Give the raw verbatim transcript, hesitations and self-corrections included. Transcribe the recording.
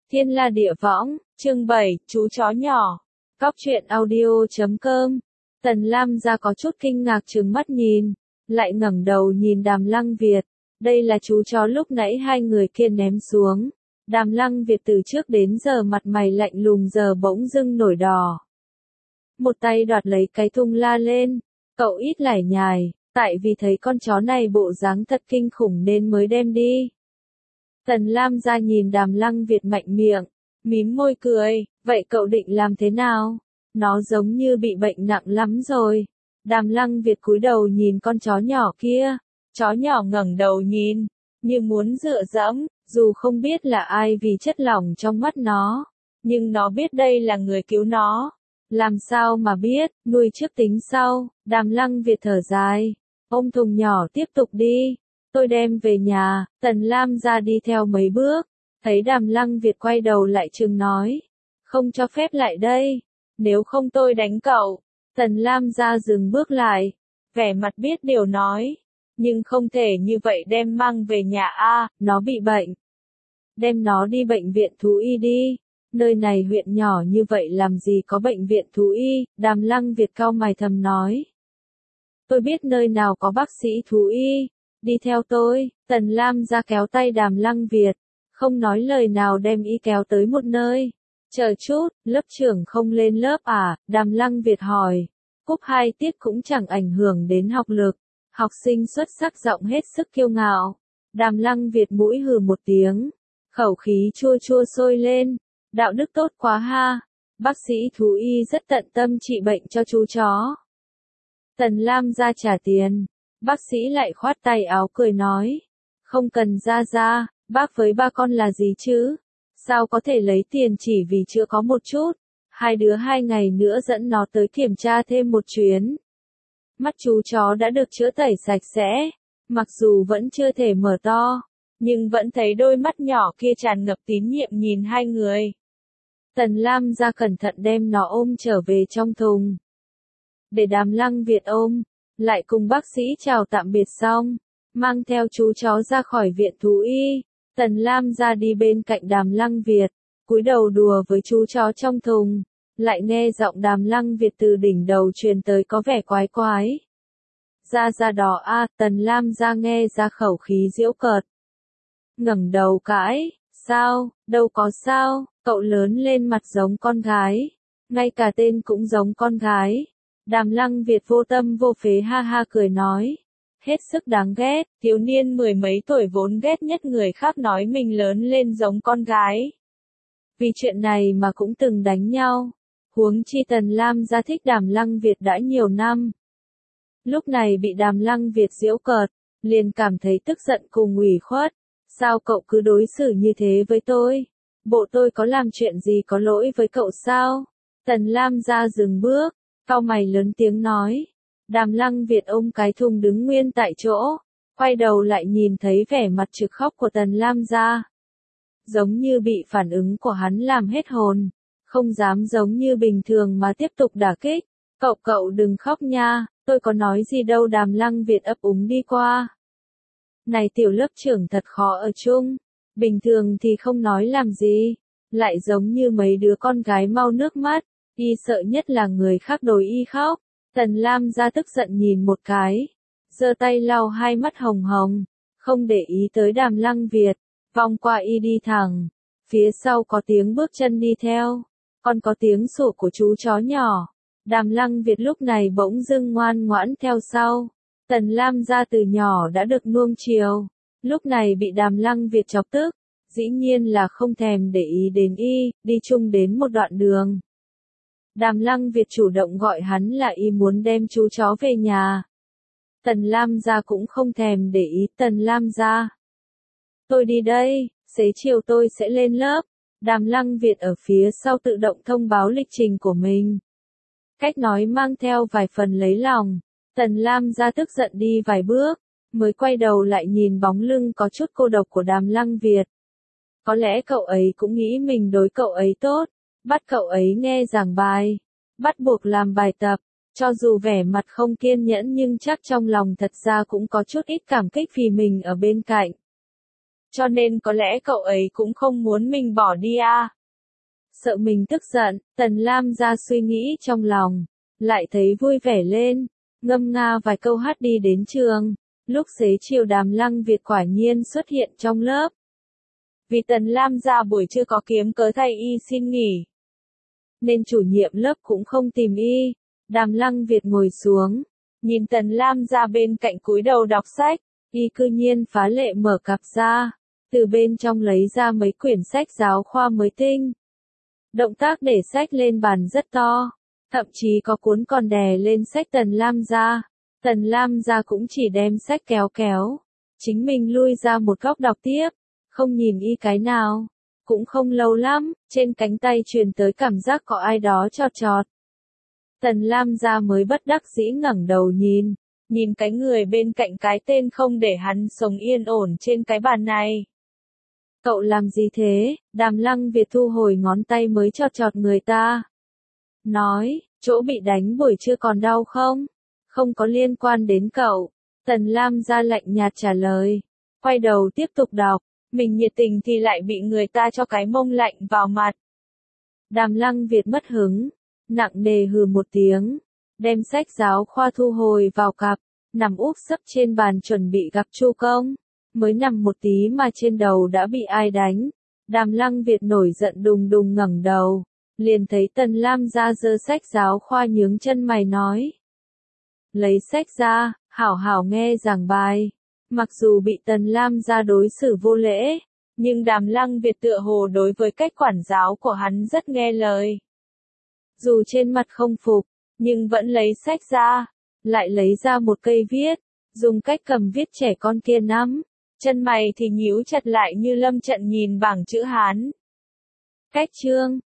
Thiên La Địa Võng, chương bảy, chú chó nhỏ. Cóc truyện audio chấm com. Tần Lam gia có chút kinh ngạc trừng mắt nhìn, lại ngẩng đầu nhìn Đàm Lăng Việt. Đây là chú chó lúc nãy hai người kia ném xuống. Đàm Lăng Việt từ trước đến giờ mặt mày lạnh lùng giờ bỗng dưng nổi đỏ. Một tay đoạt lấy cái thùng la lên, cậu ít lải nhải, tại vì thấy con chó này bộ dáng thật kinh khủng nên mới đem đi. Tần Lam gia nhìn Đàm Lăng Việt mạnh miệng, mím môi cười, vậy cậu định làm thế nào? Nó giống như bị bệnh nặng lắm rồi. Đàm Lăng Việt cúi đầu nhìn con chó nhỏ kia, chó nhỏ ngẩng đầu nhìn, như muốn dựa dẫm, dù không biết là ai vì chất lỏng trong mắt nó, nhưng nó biết đây là người cứu nó. Làm sao mà biết, nuôi trước tính sau. Đàm Lăng Việt thở dài, ôm thùng nhỏ tiếp tục đi. Tôi đem về nhà. Tần Lam gia đi theo mấy bước, thấy Đàm Lăng Việt quay đầu lại chừng nói, không cho phép lại đây, nếu không tôi đánh cậu. Tần Lam gia dừng bước lại, vẻ mặt biết điều nói, nhưng không thể như vậy đem mang về nhà a, nó bị bệnh. Đem nó đi bệnh viện thú y đi. Nơi này huyện nhỏ như vậy làm gì có bệnh viện thú y. Đàm Lăng Việt cau mày thầm nói, tôi biết nơi nào có bác sĩ thú y, đi theo tôi. Tần Lam gia kéo tay Đàm Lăng Việt, không nói lời nào đem y kéo tới một nơi. Chờ chút, lớp trưởng không lên lớp à? Đàm Lăng Việt hỏi. Cúp hai tiết cũng chẳng ảnh hưởng đến học lực. Học sinh xuất sắc giọng hết sức kiêu ngạo. Đàm Lăng Việt mũi hừ một tiếng, khẩu khí chua chua sôi lên. Đạo đức tốt quá ha. Bác sĩ thú y rất tận tâm trị bệnh cho chú chó. Tần Lam gia trả tiền. Bác sĩ lại khoát tay áo cười nói, không cần ra ra, bác với ba con là gì chứ? Sao có thể lấy tiền chỉ vì chưa có một chút? Hai đứa hai ngày nữa dẫn nó tới kiểm tra thêm một chuyến. Mắt chú chó đã được chữa tẩy sạch sẽ, mặc dù vẫn chưa thể mở to, nhưng vẫn thấy đôi mắt nhỏ kia tràn ngập tín nhiệm nhìn hai người. Tần Lam gia cẩn thận đem nó ôm trở về trong thùng, để Đàm Lăng Việt ôm, lại cùng bác sĩ chào tạm biệt xong, mang theo chú chó ra khỏi viện thú y. Tần Lam gia đi bên cạnh Đàm Lăng Việt, cúi đầu đùa với chú chó trong thùng, lại nghe giọng Đàm Lăng Việt từ đỉnh đầu truyền tới có vẻ quái quái. Da da đỏ a. Tần Lam gia nghe ra khẩu khí giễu cợt, ngẩng đầu cãi, sao, đâu có sao, cậu lớn lên mặt giống con gái, ngay cả tên cũng giống con gái. Đàm Lăng Việt vô tâm vô phế ha ha cười nói, hết sức đáng ghét, thiếu niên mười mấy tuổi vốn ghét nhất người khác nói mình lớn lên giống con gái. Vì chuyện này mà cũng từng đánh nhau, huống chi Tần Lam gia thích Đàm Lăng Việt đã nhiều năm. Lúc này bị Đàm Lăng Việt giễu cợt, liền cảm thấy tức giận cùng ủy khuất, sao cậu cứ đối xử như thế với tôi? Bộ tôi có làm chuyện gì có lỗi với cậu sao? Tần Lam gia dừng bước, cau mày lớn tiếng nói. Đàm Lăng Việt ôm cái thùng đứng nguyên tại chỗ, quay đầu lại nhìn thấy vẻ mặt trực khóc của Tần Lam gia. Giống như bị phản ứng của hắn làm hết hồn, không dám giống như bình thường mà tiếp tục đả kích. Cậu cậu đừng khóc nha, tôi có nói gì đâu. Đàm Lăng Việt ấp úng đi qua. Này tiểu lớp trưởng thật khó ở chung, bình thường thì không nói làm gì, lại giống như mấy đứa con gái mau nước mắt, y sợ nhất là người khác đối y khóc. Tần Lam gia tức giận nhìn một cái, giơ tay lau hai mắt hồng hồng, không để ý tới Đàm Lăng Việt, vòng qua y đi thẳng. Phía sau có tiếng bước chân đi theo, còn có tiếng sủa của chú chó nhỏ. Đàm Lăng Việt lúc này bỗng dưng ngoan ngoãn theo sau. Tần Lam gia từ nhỏ đã được nuông chiều, lúc này bị Đàm Lăng Việt chọc tức, dĩ nhiên là không thèm để ý đến y, đi chung đến một đoạn đường. Đàm Lăng Việt chủ động gọi hắn là y muốn đem chú chó về nhà. Tần Lam gia cũng không thèm để ý. Tần Lam gia, tôi đi đây, xế chiều tôi sẽ lên lớp. Đàm Lăng Việt ở phía sau tự động thông báo lịch trình của mình. Cách nói mang theo vài phần lấy lòng. Tần Lam gia tức giận đi vài bước, mới quay đầu lại nhìn bóng lưng có chút cô độc của Đàm Lăng Việt. Có lẽ cậu ấy cũng nghĩ mình đối cậu ấy tốt, bắt cậu ấy nghe giảng bài, bắt buộc làm bài tập, cho dù vẻ mặt không kiên nhẫn nhưng chắc trong lòng thật ra cũng có chút ít cảm kích vì mình ở bên cạnh. cho nên có lẽ cậu ấy cũng không muốn mình bỏ đi à. Sợ mình tức giận, Tần Lam ra suy nghĩ trong lòng, lại thấy vui vẻ lên, ngâm nga vài câu hát đi đến trường. Lúc xế chiều Đàm Lăng Việt quả nhiên xuất hiện trong lớp. Vì Tần Lam ra buổi trưa có kiếm cớ thay y xin nghỉ, nên chủ nhiệm lớp cũng không tìm y. Đàm Lăng Việt ngồi xuống, nhìn Tần Lam ra bên cạnh cúi đầu đọc sách, y cư nhiên phá lệ mở cặp ra, từ bên trong lấy ra mấy quyển sách giáo khoa mới tinh. Động tác để sách lên bàn rất to, thậm chí có cuốn còn đè lên sách Tần Lam ra. Tần Lam ra cũng chỉ đem sách kéo kéo, chính mình lui ra một góc đọc tiếp, không nhìn y cái nào. Cũng không lâu lắm, trên cánh tay truyền tới cảm giác có ai đó chọt chọt. Tần Lam ra mới bất đắc dĩ ngẩng đầu nhìn, nhìn cái người bên cạnh cái tên không để hắn sống yên ổn trên cái bàn này. Cậu làm gì thế? Đàm Lăng Việt thu hồi ngón tay mới chọt chọt người ta. Nói, chỗ bị đánh buổi trưa còn đau không? Không có liên quan đến cậu. Tần Lam ra lạnh nhạt trả lời. Quay đầu tiếp tục đọc, mình nhiệt tình thì lại bị người ta cho cái mông lạnh vào mặt. Đàm Lăng Việt mất hứng, nặng nề hừ một tiếng, đem sách giáo khoa thu hồi vào cặp, nằm úp sấp trên bàn chuẩn bị gặp Chu Công. Mới nằm một tí mà trên đầu đã bị ai đánh. Đàm Lăng Việt nổi giận đùng đùng ngẩng đầu, liền thấy Tần Lam ra giơ sách giáo khoa nhướng chân mày nói. Lấy sách ra, hảo hảo nghe giảng bài. Mặc dù bị Tần Lam ra đối xử vô lễ, nhưng Đàm Lăng Việt tựa hồ đối với cách quản giáo của hắn rất nghe lời. Dù trên mặt không phục, nhưng vẫn lấy sách ra, lại lấy ra một cây viết, dùng cách cầm viết trẻ con kia nắm, chân mày thì nhíu chặt lại như lâm trận nhìn bảng chữ Hán. Cách chương